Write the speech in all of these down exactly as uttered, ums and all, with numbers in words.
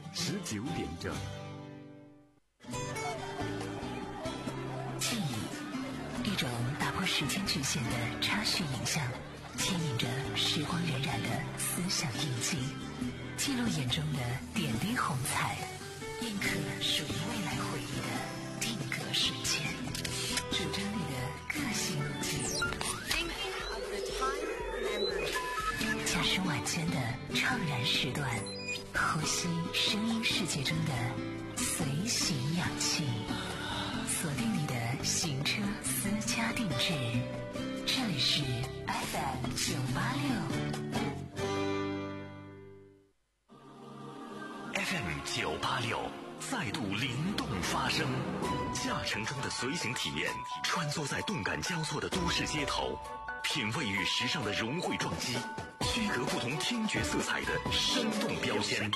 十九点整。 记忆，一种打破时间局限的插叙影像，牵引着时光荏苒的思想印记，记录眼中的点滴红彩，印刻属于未来回忆的定格瞬间，主张你的个性路径。驾驶晚间的怅然时段，呼吸声音世界中的随行氧气，锁定你的行车私家定制。这里是 F M 九八六 F M 九八六再度灵动发声，驾乘中的随行体验，穿梭在动感交错的都市街头，品味与时尚的融汇撞击，区隔不同听觉色彩的生动标签，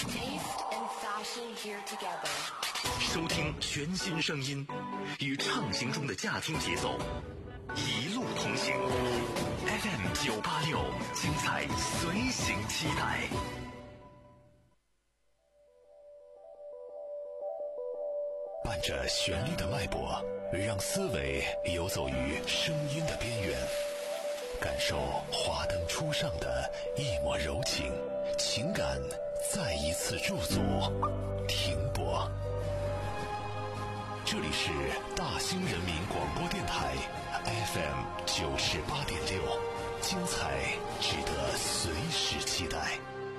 收听全新声音，与畅行中的驾听节奏一路同行。 F M 九八六，精彩随行期待。伴着旋律的脉搏，让思维游走于声音的边缘，感受华灯初上的一抹柔情，情感再一次驻足停泊。这里是大兴人民广播电台 F M 九十八点六，精彩值得随时期待。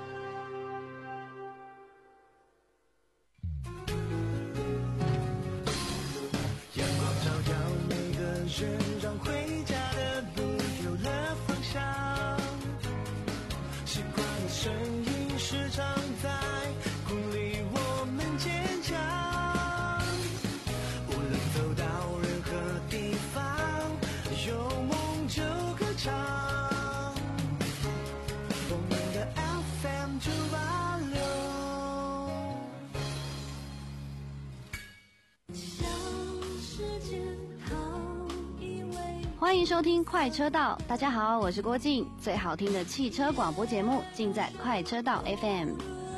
阳光照耀每个人，让回家的路有了方向。习惯的声音时常在鼓励我们坚强。无论走到任何地方，有梦就歌唱。我们的 F M 九八六。 欢迎收听快车道，大家好，我是郭静，最好听的汽车广播节目尽在快车道 F M。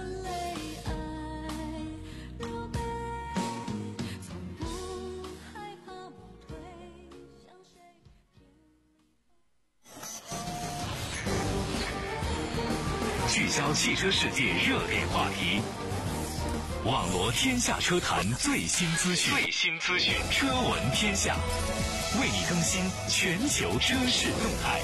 聚焦汽车世界热点话题，网罗天下车坛最新资讯，最新资讯，车闻天下，为你更新全球车市动态。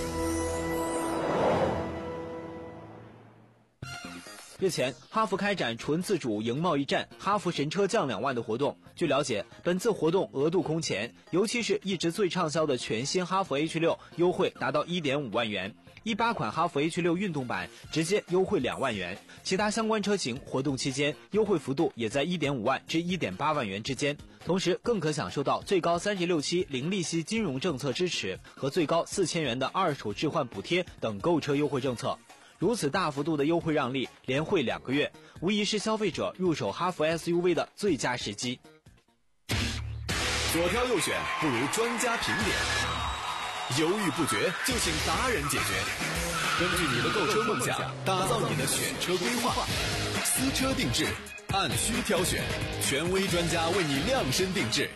日前，哈弗开展纯自主赢贸易战，哈弗神车降两万的活动。据了解，本次活动额度空前，尤其是一直最畅销的全新哈弗 H 六，优惠达到 一点五万元。一八款哈弗 H 六运动版直接优惠两万元，其他相关车型活动期间优惠幅度也在 一点五万至 一点八万元之间。同时，更可享受到最高三十六期零利息金融政策支持和最高四千元的二手置换补贴等购车优惠政策。如此大幅度的优惠让利，连惠两个月，无疑是消费者入手哈弗 S U V 的最佳时机。 左挑右选不如专家评点，犹豫不决就请达人解决。根据你的购车梦想，打造你的选车规划，私车定制，按需挑选，权威专家为你量身定制。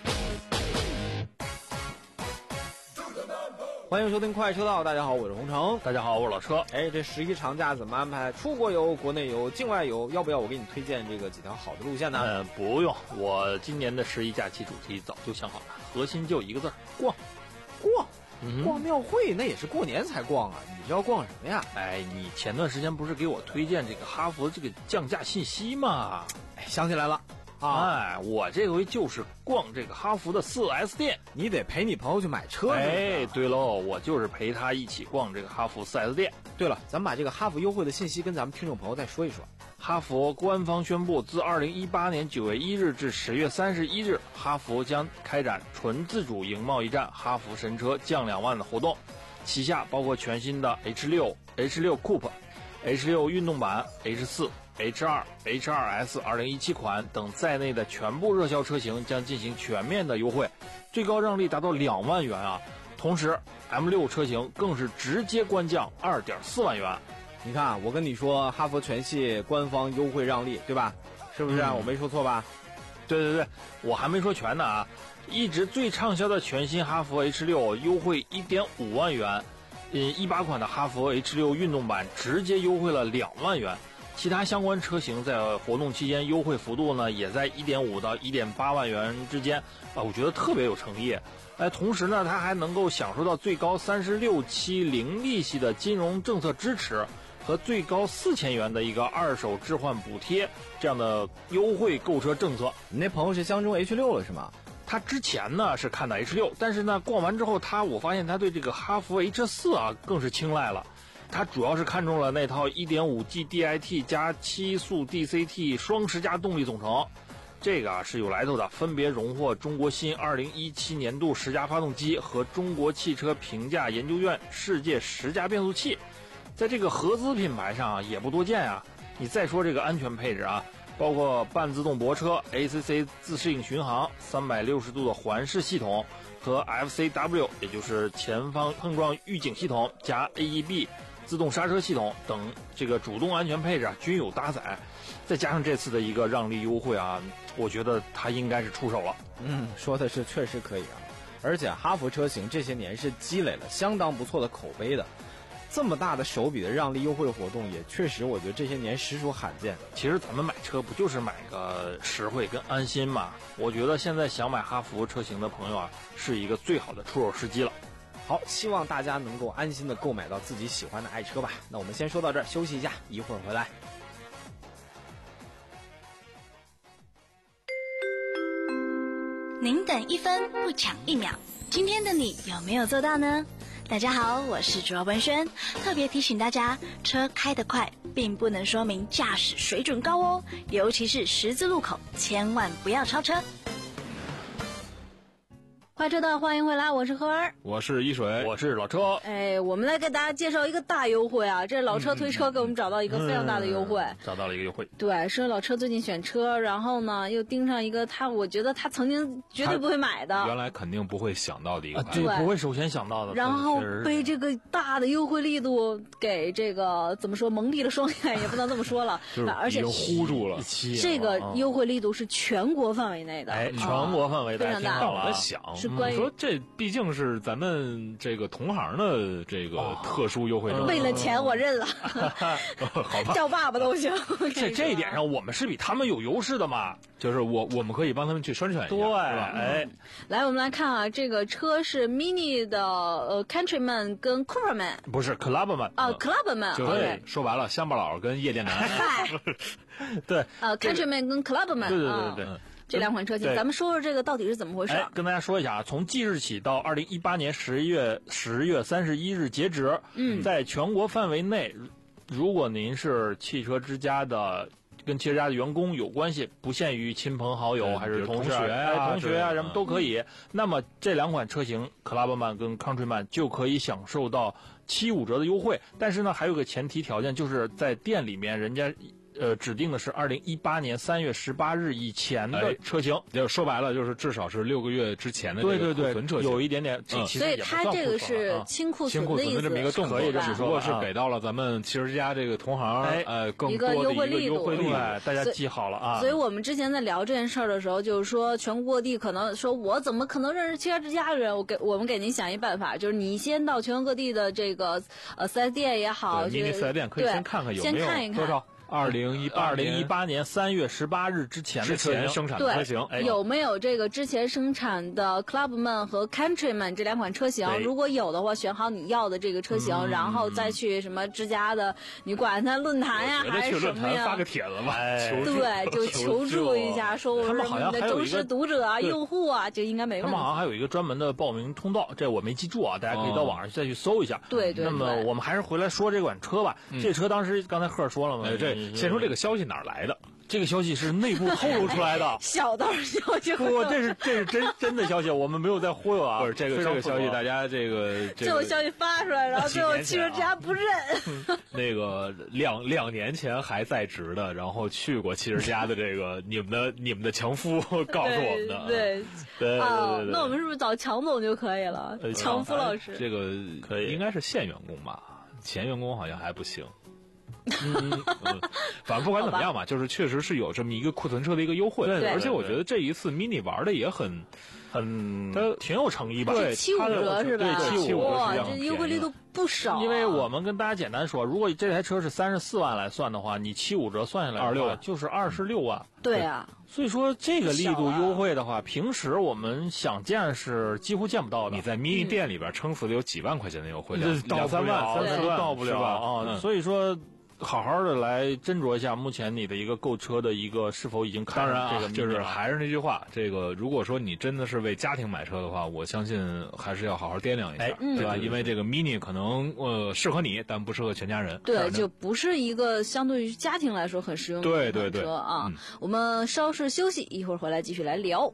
欢迎收听快车道，大家好，我是洪城。 大家好，我是老车。 哎，这十一长假怎么安排？出国游、国内游、境外游，要不要我给你推荐这个几条好的路线呢？ 呃，不用，我今年的十一假期主题早就想好了，核心就一个字儿：逛。 逛。 嗯、 逛庙会那也是过年才逛啊，你这要逛什么呀？ 哎，你前段时间不是给我推荐这个哈弗这个降价信息吗？ 哎，想起来了。啊， 哎，我这回就是逛这个哈弗的 四 S 店。 你得陪你朋友去买车。 哎，对喽，我就是陪他一起逛这个哈弗 四 S 店。 对了，咱们把这个哈弗优惠的信息跟咱们听众朋友再说一说。 哈弗官方宣布，自二零一八年九月一日至十月三十一日，哈弗将开展纯自主赢贸易战哈弗神车降两万的活动，旗下包括全新的 H 六、H 六 Coupe、H 六运动版、H 四、H 二、H 二 S 二零一七款等在内的全部热销车型将进行全面的优惠，最高让利达到两万元啊！同时 M 六 车型更是直接官降 二点四万元。 你看啊，我跟你说，哈佛全系官方优惠让利，对吧？是不是、啊嗯？我没说错吧？ 对对对，我还没说全呢啊！一直最畅销的全新哈弗 H 六优惠 一点五万元，嗯，一八款的哈弗 H 六运动版直接优惠了两万元。其他相关车型在活动期间优惠幅度呢，也在 一点五到一点八万元之间啊，我觉得特别有诚意。哎，同时呢，它还能够享受到最高三十六期零利息的金融政策支持和最高四千元的一个二手置换补贴这样的优惠购车政策。 你那朋友是相中 H 六了是吗？ 他之前呢是看的 H 六，但是呢逛完之后，他我发现他对这个哈弗 H 四啊更是青睐了。他主要是看中了那套 一点五 G D I T 加七速 D C T 双十佳动力总成，这个啊是有来头的，分别荣获中国新二零一七年度十佳发动机和中国汽车评价研究院世界十佳变速器。在这个合资品牌上啊也不多见啊。你再说这个安全配置啊，包括半自动泊车、A C C 自适应巡航、三百六十度的环视系统和 F C W 也就是前方碰撞预警系统加 A E B自动刹车系统等这个主动安全配置啊均有搭载，再加上这次的一个让利优惠啊，我觉得它应该是出手了。 嗯，说的是确实可以啊，而且哈弗车型这些年是积累了相当不错的口碑的，这么大的手笔的让利优惠活动也确实我觉得这些年实属罕见。 其实咱们买车不就是买个实惠跟安心嘛？我觉得现在想买哈弗车型的朋友啊，是一个最好的出手时机了。 好，希望大家能够安心的购买到自己喜欢的爱车吧。那我们先说到这儿，休息一下，一会儿回来。 您等一分不抢一秒，今天的你有没有做到呢？大家好，我是主要文轩，特别提醒大家，车开得快并不能说明驾驶水准高哦，尤其是十字路口，千万不要超车。 快车道，欢迎回来，我是何儿， 我是一水， 我是老车。 哎，我们来给大家介绍一个大优惠啊！这老车推车给我们找到一个非常大的优惠， 嗯、找到了一个优惠。 对，是老车最近选车，然后呢又盯上一个他，我觉得他曾经绝对不会买的， 原来肯定不会想到的一个牌子， 对，不会首先想到的。 然后被这个大的优惠力度给这个怎么说蒙蔽了双眼，也不能这么说了， 就是而且糊住了。 这个优惠力度是全国范围内的， 哎，全国范围非常大。 让我在想， 是关于说这。毕竟是咱们这个同行的这个特殊优惠政策， 为了钱我认了， 好吧， 叫爸爸都行。 这这一点上我们是比他们有优势的嘛， 就是我我们可以帮他们去宣传一下， 对， 是吧？ 哎， 来我们来看啊，这个车是 Mini 的呃 Countryman 跟 Cooperman， 不是 Clubman 啊 Clubman， 就是说白了，乡巴佬跟夜店男， 对， 呃 Countryman 跟 Clubman， 对对对对。 嗯这两款车型，咱们说说这个到底是怎么回事、 哎？跟大家说一下啊，从即日起到二零一八年十一月十月三十一日截止， 嗯， 在全国范围内，如果您是汽车之家的跟汽车之家的员工有关系，不限于亲朋好友还是同学啊、同学啊什么都可以。那么这两款车型 Clubman 跟 Countryman 就可以享受到七五折的优惠，但是呢，还有个前提条件，就是在店里面人家。呃，指定的是二零一八年三月十八日以前的车型， 就说白了就是至少是六个月之前的这个库存车型， 有一点点， 嗯、 所以它这个是清库存的意思， 这么一个动作， 只不过是给到了咱们汽车之家这个同行， 哎、 呃，更多的一个优惠力度， 大家记好了啊。 所以我们之前在聊这件事儿的时候，就是说全国各地可能说我怎么可能认识汽车之家的人？我给我们给您想一办法，就是你先到全国各地的这个呃四 S 店也好， 迷你四 S 店可以先看看有没有先看一看多少。二零一八二零一八年三月十八日之前的之前生产的车型， 哎、有没有这个之前生产的 Clubman 和 Countryman 这两款车型？如果有的话，选好你要的这个车型，嗯、然后再去什么之家的，你管它论坛呀还是什么呀？ 发个帖子吧， 哎、 对，就求助一下，说我是你的忠实读者啊、用户啊，就应该没问题。 他们好像还有一个专门的报名通道，这我没记住啊，大家可以到网上再去搜一下。 对、哦、对。 那么我们还是回来说这款车吧。 嗯、 这车当时刚才赫说了嘛， 哎、这先说这个消息。哪儿来的？ 这个消息是内部透露出来的， 小道消息。 不，这是这是真真的消息，我们没有在忽悠啊。 不是这个这个消息，大家这个这个消息发出来，然后最后汽车之家不认。 那个两两年前还在职的，然后去过汽车之家的这个你们的你们的强夫告诉我们的。 对对啊，那我们是不是找强总就可以了？强夫老师， 这个可以， 应该是现员工吧？前员工好像还不行。 嗯，嗯反正不管怎么样嘛，就是确实是有这么一个库存车的一个优惠， 对对而且我觉得这一次 mini 玩的也很。 很， 它挺有诚意吧？ 对， 七五折是吧？ 对，七五折， 哇，这优惠力度不少。 因为我们跟大家简单说，如果这台车是三十四万来算的话，你七五折算下来， 二十六就是二十六万。 对啊， 所以说这个力度优惠的话，平时我们想见是几乎见不到的。 你在 mini 店里边撑死的有几万块钱的优惠，两两三万、 三四万到不了啊！所以说。好好的来斟酌一下，目前你的一个购车的一个是否已经看上这个、 啊，就是还是那句话，这个如果说你真的是为家庭买车的话，我相信还是要好好掂量一下， 哎、 对吧？ 嗯、 因为这个 mini 可能呃适合你，但不适合全家人。 对，就不是一个相对于家庭来说很实用的对对对车啊。 嗯、 我们稍事休息，一会儿回来继续来聊。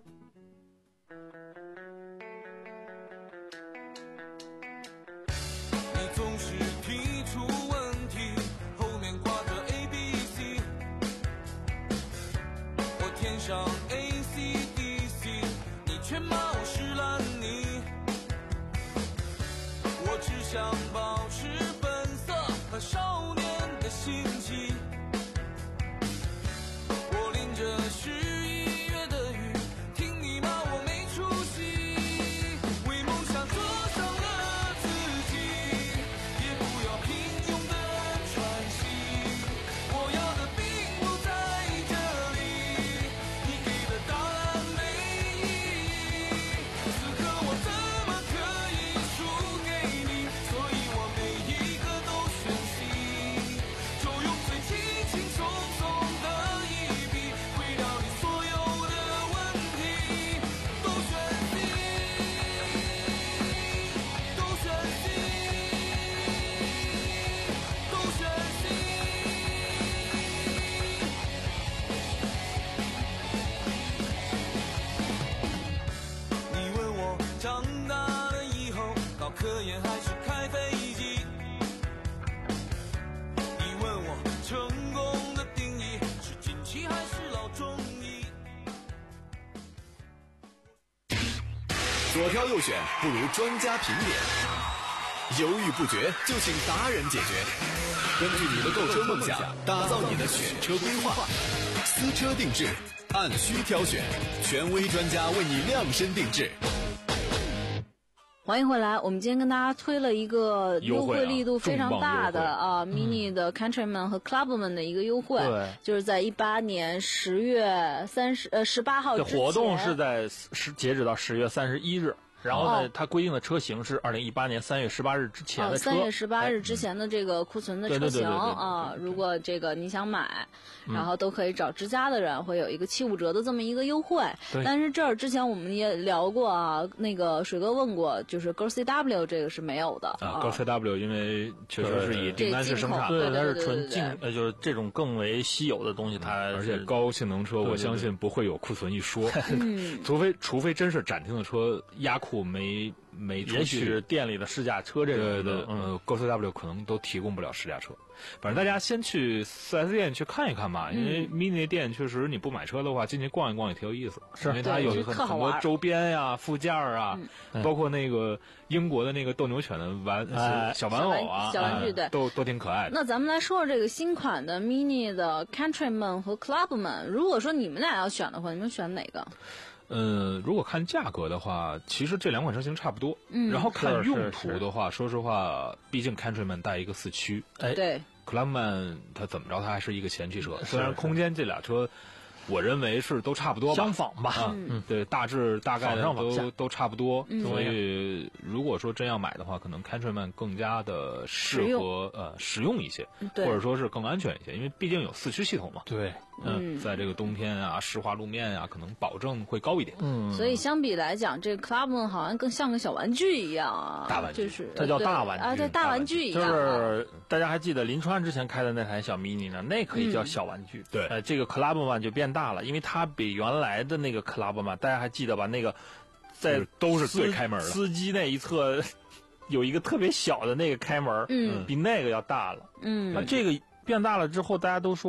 上 A C D C， 你却冒失了你，我只想保持本色和少年的心情。我淋着十一月的雨，听你骂我没出息，为梦想坐上了自己，也不要平庸的喘息。我要的并不在这里。答案没意义，此刻我怎么可以输给你？所以我每一个都选 C， 就用最轻轻松松的一笔，毁掉你所有的问题。都选 C， 都选 C， 都选 C。长大了以后，搞科研还是开飞机？你问我成功的定义是近期还是老中医？ 左挑右选不如专家评点，犹豫不决就请达人解决。根据你的购车梦想，打造你的选车规划，私车定制，按需挑选，权威专家为你量身定制。 欢迎回来，我们今天跟大家推了一个优惠力度非常大的啊、呃、mini 的 Countryman 和 Clubman 的一个优惠， 对， 就是在一八年十月三十呃十八号之前， 这活动是在十截止到十月三十一日。然后呢， 哦、 它规定的车型是二零一八年三月十八日之前的车。 三、哦、月十八日之前的这个库存的车型啊， 嗯、 如果这个你想买，然后都可以找之家的人会有一个七五折的这么一个优惠。但是这儿之前我们也聊过啊，那个水哥问过，就是 G O C W 这个是没有的啊。G O C W 因为确实是以订单式生产， 对，它是纯进呃，就是这种更为稀有的东西，它而且高性能车，我相信不会有库存一说。 嗯， 除非除非真是展厅的车压库没。没出去， 也许是店里的试驾车这种的，呃 ，G O C W 可能都提供不了试驾车。反正大家先去四 S 店去看一看吧，因为 mini 店确实你不买车的话，进去逛一逛也挺有意思。 是， 因为它有很很多周边呀、附件啊， 嗯、 包括那个英国的那个斗牛犬的玩、 哎、 小玩偶啊， 小玩具对， 都都挺可爱的。 那咱们来说说这个新款的 mini 的 Countryman 和 Clubman， 如果说你们俩要选的话，你们选哪个？ 嗯，如果看价格的话，其实这两款车型差不多。 嗯， 然后看用途的话，说实话，毕竟 Countryman 带一个四驱， 哎， 对 ，Clubman 它怎么着，它还是一个前驱车。虽然空间这俩车，我认为是都差不多吧， 相仿吧， 啊、 嗯， 对，大致大概都都差不多。 嗯、 所以如果说真要买的话，可能 Countryman 更加的适合呃实用一些，或者说是更安全一些，因为毕竟有四驱系统嘛。 对。 嗯，在这个冬天啊，湿滑路面啊，可能保证会高一点。 嗯， 所以相比来讲，这个 Clubman 好像更像个小玩具一样啊， 大玩具， 就是它叫大玩具啊，对，大玩具一样。 就是大家还记得林川之前开的那台小 mini 呢，那可以叫小玩具。 嗯、对， 呃，这个 Clubman 就变大了，因为它比原来的那个 Clubman， 大家还记得吧？那个在都是最开门的司机那一侧有一个特别小的那个开门， 嗯， 比那个要大了。 嗯， 那这个变大了之后，大家都说。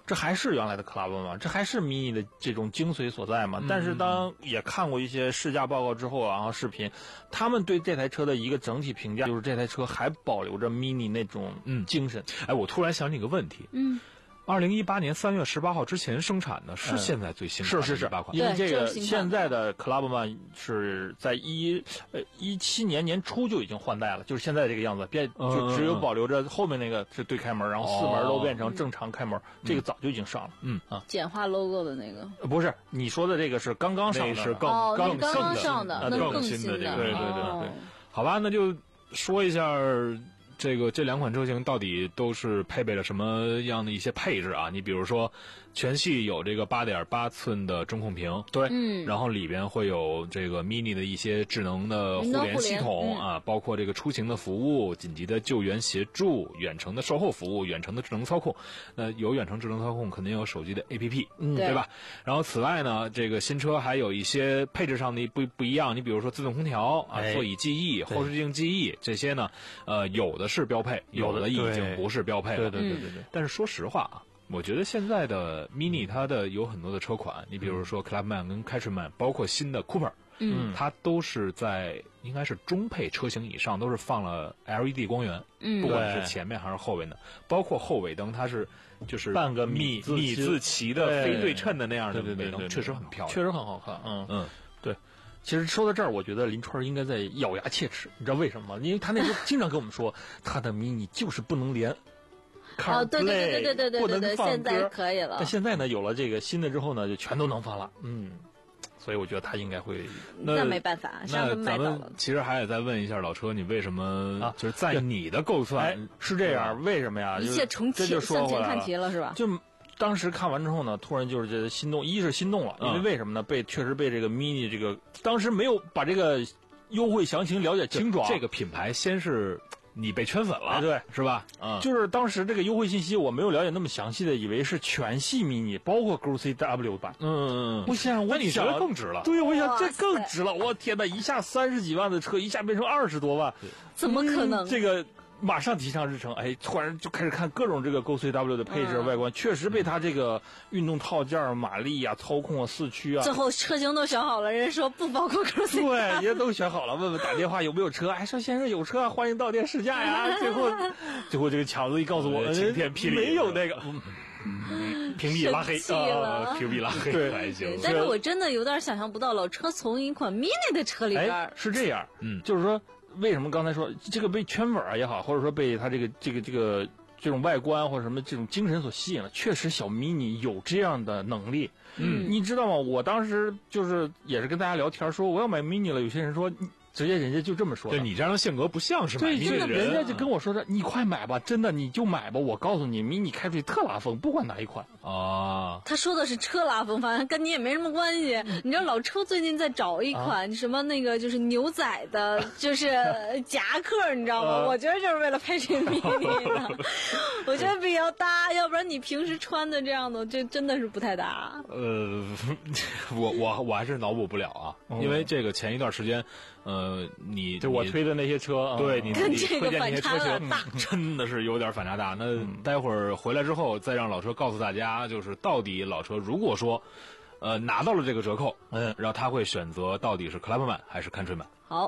这还是原来的 Clubman 吗？这还是 Mini 的这种精髓所在吗？嗯、但是当也看过一些试驾报告之后啊，然后视频，他们对这台车的一个整体评价就是这台车还保留着 Mini 那种嗯精神。 嗯、哎，我突然想起一个问题， 嗯。 二零一八年三月十八号之前生产的是现在最新的、 嗯、是是是，因为这个现在的 Clubman 是在一呃一七年年初就已经换代了，就是现在这个样子，变就只有保留着后面那个是对开门，然后四门都变成正常开门，哦、这个早就已经上了。 嗯啊， 简化 logo 的那个不是你说的这个是刚刚上的， 是更哦、 更刚刚上的， 那更新的这个， 对对对对。 哦、 好吧，那就说一下。这个这两款车型到底都是配备了什么样的一些配置啊？你比如说，全系有这个 八点八寸的中控屏， 对， 嗯， 然后里边会有这个 Mini 的一些智能的互联系统啊， 嗯、 包括这个出行的服务、紧急的救援协助、远程的售后服务、远程的智能操控。那有远程智能操控，肯定有手机的 A P P，嗯，对吧？然后此外呢，这个新车还有一些配置上的不不一样，你比如说自动空调啊、 哎、 座椅记忆、后视镜记忆这些呢，呃，有的是标配，有的已经不是标配了。 对对对对对。 但是说实话啊，我觉得现在的 Mini 它的有很多的车款，你比如说 Clubman 跟 Countryman， 包括新的 Cooper， 嗯， 它都是在应该是中配车型以上都是放了 L E D 光源， 嗯， 不管是前面还是后面的，包括后尾灯，它是就是半个米米字旗的非对称的那样的尾灯，确实很漂亮， 确实很好看。嗯嗯， 对。其实说到这儿，我觉得林川应该在咬牙切齿，你知道为什么吗？因为他那时候经常跟我们说，他的 Mini 就是不能连。 哦，对对对对对对对对，现在可以了。 但现在呢，有了这个新的之后呢，就全都能放了。嗯，所以我觉得他应该会。 那没办法，上次买到了。 其实还得再问一下老车，你为什么啊？就是在你的构算、 哎、是这样，为什么呀？ 一切重启，向前看齐了是吧？ 就。当时看完之后呢，突然就是这心动，一是心动了，因为为什么呢？被确实被这个 Mini 这个当时没有把这个优惠详情了解清楚。 这个品牌先是你被圈粉了， 哎、对， 是吧？嗯， 就是当时这个优惠信息我没有了解那么详细的，以为是全系 Mini， 包括 G C W 版。 嗯嗯嗯。 我想，我你觉得更值了？ 对，我想这更值了。我天哪，一下三十几万的车，一下变成二十多万， 怎么可能？ 嗯、这个。马上提上日程，哎，突然就开始看各种这个 G C W 的配置、 嗯、 外观，确实被它这个运动套件、马力啊、操控啊、四驱啊， 最后车型都选好了，人说不包括 G C W， 对，也都选好了，问问打电话有没有车，哎，说先生有车，欢迎到店试驾呀。最后，最后这个强子一告诉我， 晴天霹雳， 没有那个。 嗯，屏蔽拉黑啊，屏蔽拉黑还行。 但是我真的有点想象不到，老车从一款 Mini 的车里边、 哎、是这样，嗯，就是说。为什么刚才说这个被圈粉啊也好，或者说被它这个这个这个这种外观或者什么这种精神所吸引了？确实，小 Mini 有这样的能力。 嗯， 你知道吗？我当时就是也是跟大家聊天说我要买 Mini 了，有些人说直接人家就这么说。 对，你这样的性格不像是买 Mini 的人，人家就跟我说的，你快买吧，真的你就买吧，我告诉你 ，Mini 开出去特拉风，不管哪一款啊。 他说的是车拉风，反正跟你也没什么关系。你知道老车最近在找一款什么那个就是牛仔的，就是夹克，你知道吗？我觉得就是为了配这 Mini 的，我觉得比较搭，要不然你平时穿的这样的，这真的是不太搭。 呃，我我我还是脑补不了啊，因为这个前一段时间。呃，你就我推的那些车， 对你跟你推荐那些车型， 大真的是有点反差大。那待会儿回来之后，再让老车告诉大家，就是到底老车如果说，呃，拿到了这个折扣，嗯，然后他会选择到底是 Clubman 还是 Countryman。 好，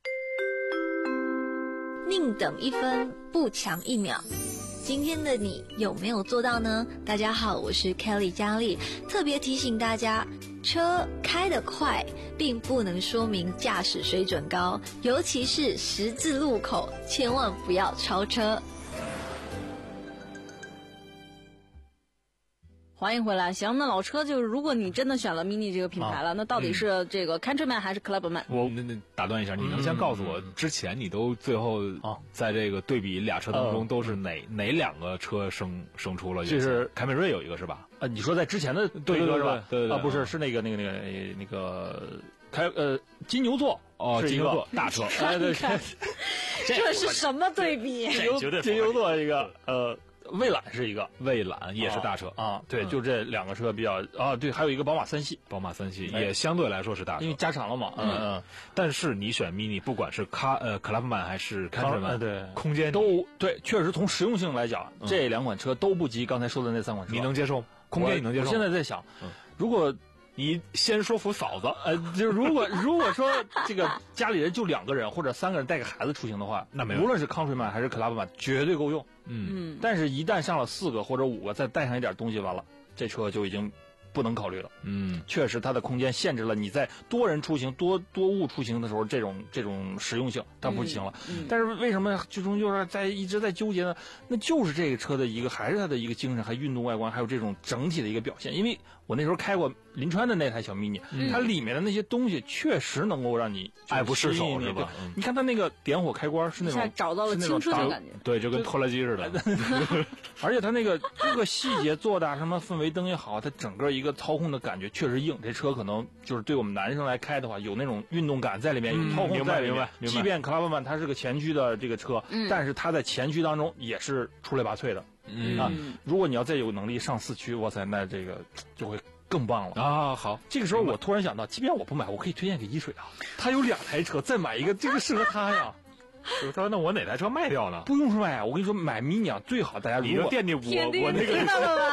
宁等一分，不强一秒。今天的你有没有做到呢？大家好，我是 Kelly 佳丽，特别提醒大家，车开得快并不能说明驾驶水准高，尤其是十字路口，千万不要超车。 欢迎回来。行，那老车就是，如果你真的选了 Mini 这个品牌了， 啊、 那到底是这个 Countryman 还是 Clubman？ 我那那打断一下，你能先告诉我，之前你都最后在这个对比俩车当中，都是哪、嗯、哪两个车胜胜出了？ 就是凯美瑞有一个是吧？ 啊，你说在之前的对车是吧？ 对对对啊，不是，是那个那个那个那个开呃金牛座哦，金牛座大车， 哎对， 这是什么对比？ 金牛金牛座一个呃。 蔚揽是一个， 蔚揽也是大车啊，对，就这两个车比较啊，对，还有一个宝马三系， 宝马三系也相对来说是大车， 因为加长了嘛，嗯嗯。 但是你选 mini， 不管是卡呃 Clubman 还是 Countryman， 对， 空间都对，确实从实用性来讲，这两款车都不及刚才说的那三款车， 你能接受？空间你能接受？ 我现在在想，如果你先说服嫂子， 呃，就是如果如果说这个家里人就两个人或者三个人带个孩子出行的话， 那没无论是 Countryman 还是 Clubman 绝对够用。 嗯， 但是一旦上了四个或者五个，再带上一点东西，完了，这车就已经不能考虑了。 嗯， 确实它的空间限制了你在多人出行、多多物出行的时候这种这种实用性，它不行了。 嗯嗯、 但是为什么最终就是在一直在纠结呢？那就是这个车的一个，还是它的一个精神，还运动外观，还有这种整体的一个表现。因为我那时候开过临川的那台小 mini，、嗯、它里面的那些东西确实能够让你爱不释手，是吧？ 你看它那个点火开关是那种找到了青春的感觉， 对，就跟拖拉机似的。 而且它那个各个细节做的，什么氛围灯也好，它整个一个操控的感觉确实硬。这车可能就是对我们男生来开的话，有那种运动感在里面，有操控在里面。 嗯、 即便 Clubman 它是个前驱的这个车， 嗯、 但是它在前驱当中也是出类拔萃的。 嗯啊，如果你要再有能力上四驱，哇塞，那这个就会更棒了啊！好， 这个时候我突然想到，即便我不买，我可以推荐给一水啊，他有两台车，再买一个，这个适合他呀。 就是他说：“那我哪台车卖掉呢？” 不用说卖啊，我跟你说，买 mini 最好大家你就惦记我我那个。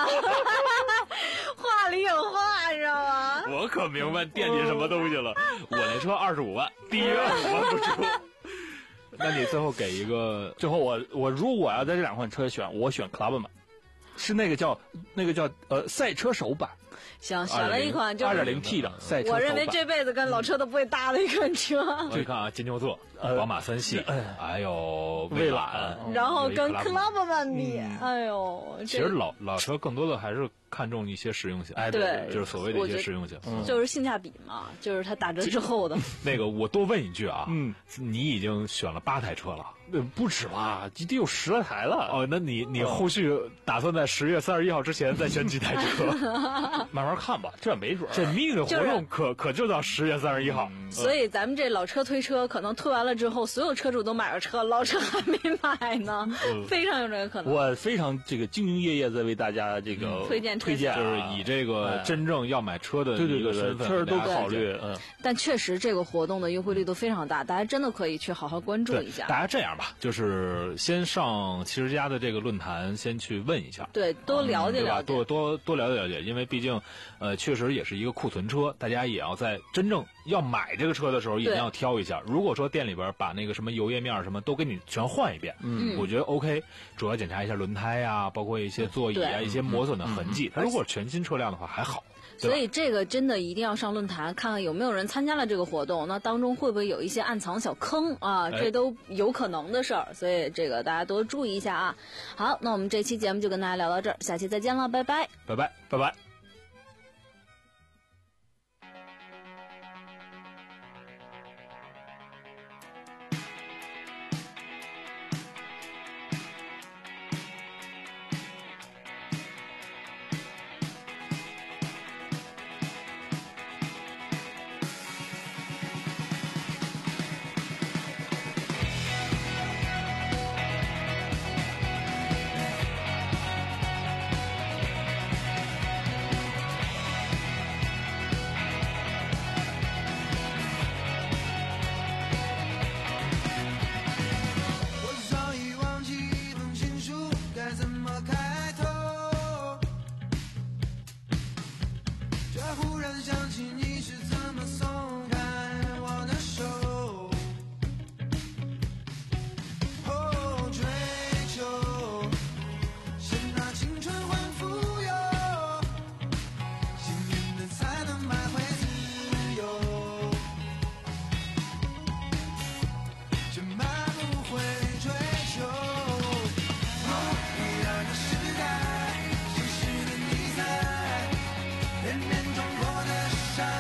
话里有话，你知道吗？ 我可明白惦记什么东西了。我那车二十五万，低于二十五万不出。那你最后给一个？ 最后我我如果要在这两款车选，我选 Clubman， 是那个叫那个叫呃赛车手版。 行，选了一款就是二点零 T 的赛车手版。 我认为这辈子跟老车都不会搭的一款车。 你看啊，金牛座、宝马三系，还有蔚揽， 然后跟 Clubman 比，哎呦， 其实老老车更多的还是看重一些实用性， 哎， 对， 就是所谓的一些实用性， 就是性价比嘛，就是它打折之后的。 那个，我多问一句啊， 嗯， 你已经选了八台车了。 不止吧，得有十来台了。 哦，那你你后续打算在十月三十一号之前再选几台车？ 慢慢看吧，这没准。 这 mini 的活动可可就到十月三十一号。 所以咱们这老车推车，可能推完了之后，所有车主都买了车，老车还没买呢，非常有这个可能。 我非常这个兢兢业业在为大家这个推荐推荐， 就是以这个真正要买车的一个身份， 确实都考虑。嗯， 但确实这个活动的优惠力度非常大，大家真的可以去好好关注一下。 大家这样吧，就是。先上汽车家的这个论坛，先去问一下， 对，多了解了解， 嗯、多多多了解了解，因为毕竟，呃，确实也是一个库存车，大家也要在真正要买这个车的时候，一定要挑一下。如果说店里边把那个什么油液面什么都给你全换一遍， 嗯， 我觉得 OK， 主要检查一下轮胎呀、啊，包括一些座椅啊，一些磨损的痕迹。它、嗯嗯、如果全新车辆的话还好。 所以这个真的一定要上论坛看看有没有人参加了这个活动，那当中会不会有一些暗藏小坑啊？这都有可能的事儿，所以这个大家多注意一下啊。好，那我们这期节目就跟大家聊到这儿，下期再见了，拜拜， 拜拜，拜拜。 恋恋中国的山。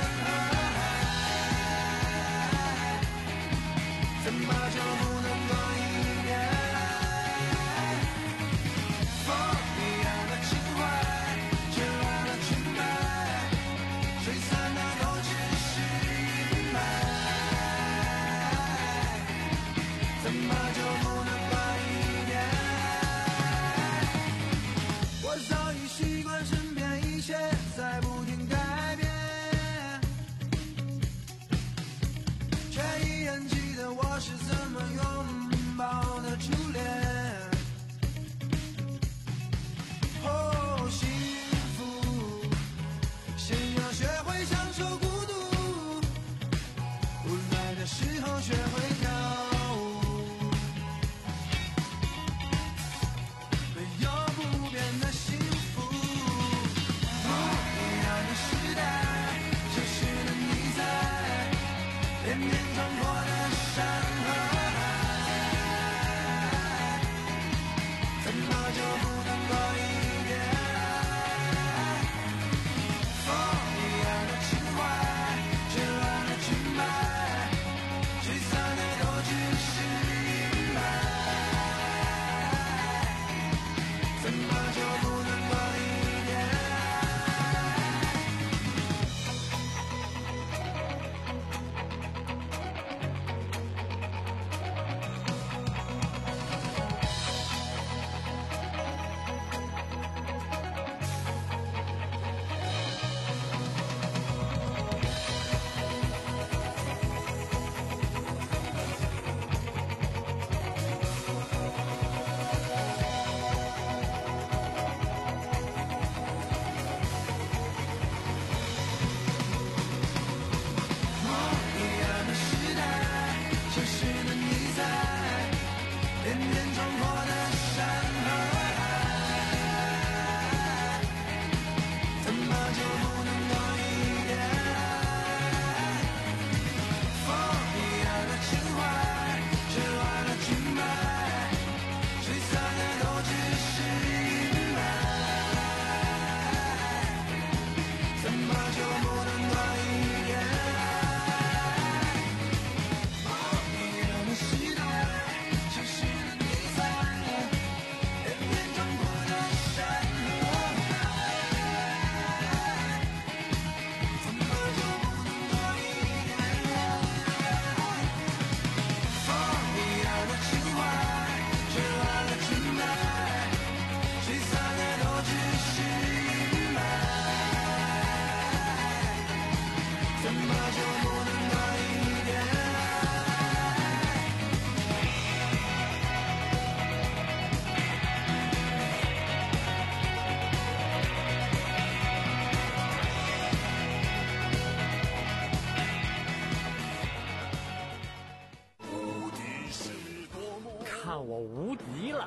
了，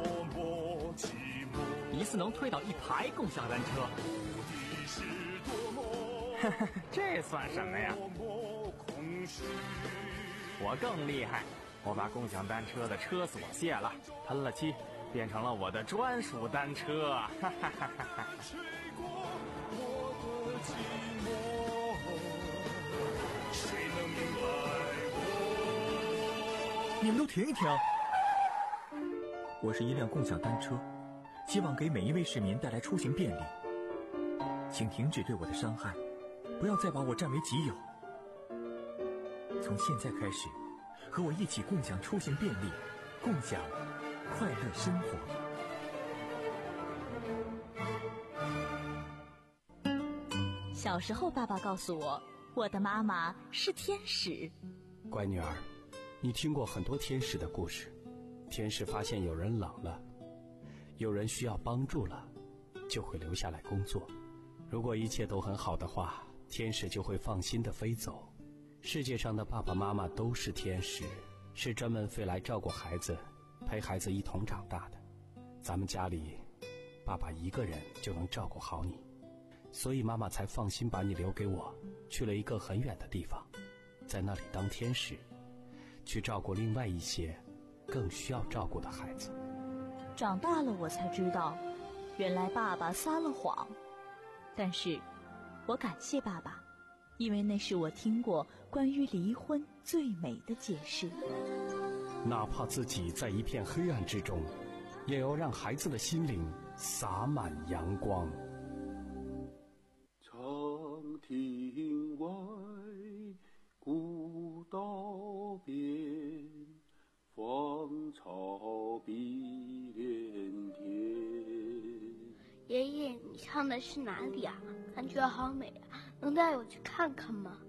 一次能推倒一排共享单车。哈哈，这算什么呀？我更厉害，我把共享单车的车锁卸了，喷了漆，变成了我的专属单车。哈哈哈哈哈！ 你们都停一停！我是一辆共享单车，希望给每一位市民带来出行便利。请停止对我的伤害，不要再把我占为己有。从现在开始，和我一起共享出行便利，共享快乐生活。 小时候，爸爸告诉我，我的妈妈是天使。 乖女儿，你听过很多天使的故事。天使发现有人冷了，有人需要帮助了，就会留下来工作。如果一切都很好的话，天使就会放心地飞走。世界上的爸爸妈妈都是天使，是专门飞来照顾孩子，陪孩子一同长大的。咱们家里，爸爸一个人就能照顾好你，所以妈妈才放心把你留给我，去了一个很远的地方，在那里当天使，去照顾另外一些更需要照顾的孩子。 长大了我才知道，原来爸爸撒了谎，但是我感谢爸爸，因为那是我听过关于离婚最美的解释。 哪怕自己在一片黑暗之中，也要让孩子的心灵洒满阳光。 长亭外，古道边，芳草碧连天。 爷爷，你唱的是哪里啊？感觉好美啊，能带我去看看吗？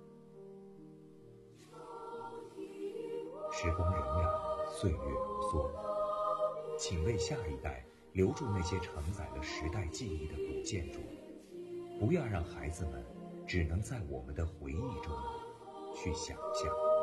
时光荏苒，岁月如梭，请为下一代留住那些承载了时代记忆的古建筑，不要让孩子们只能在我们的回忆中去想象。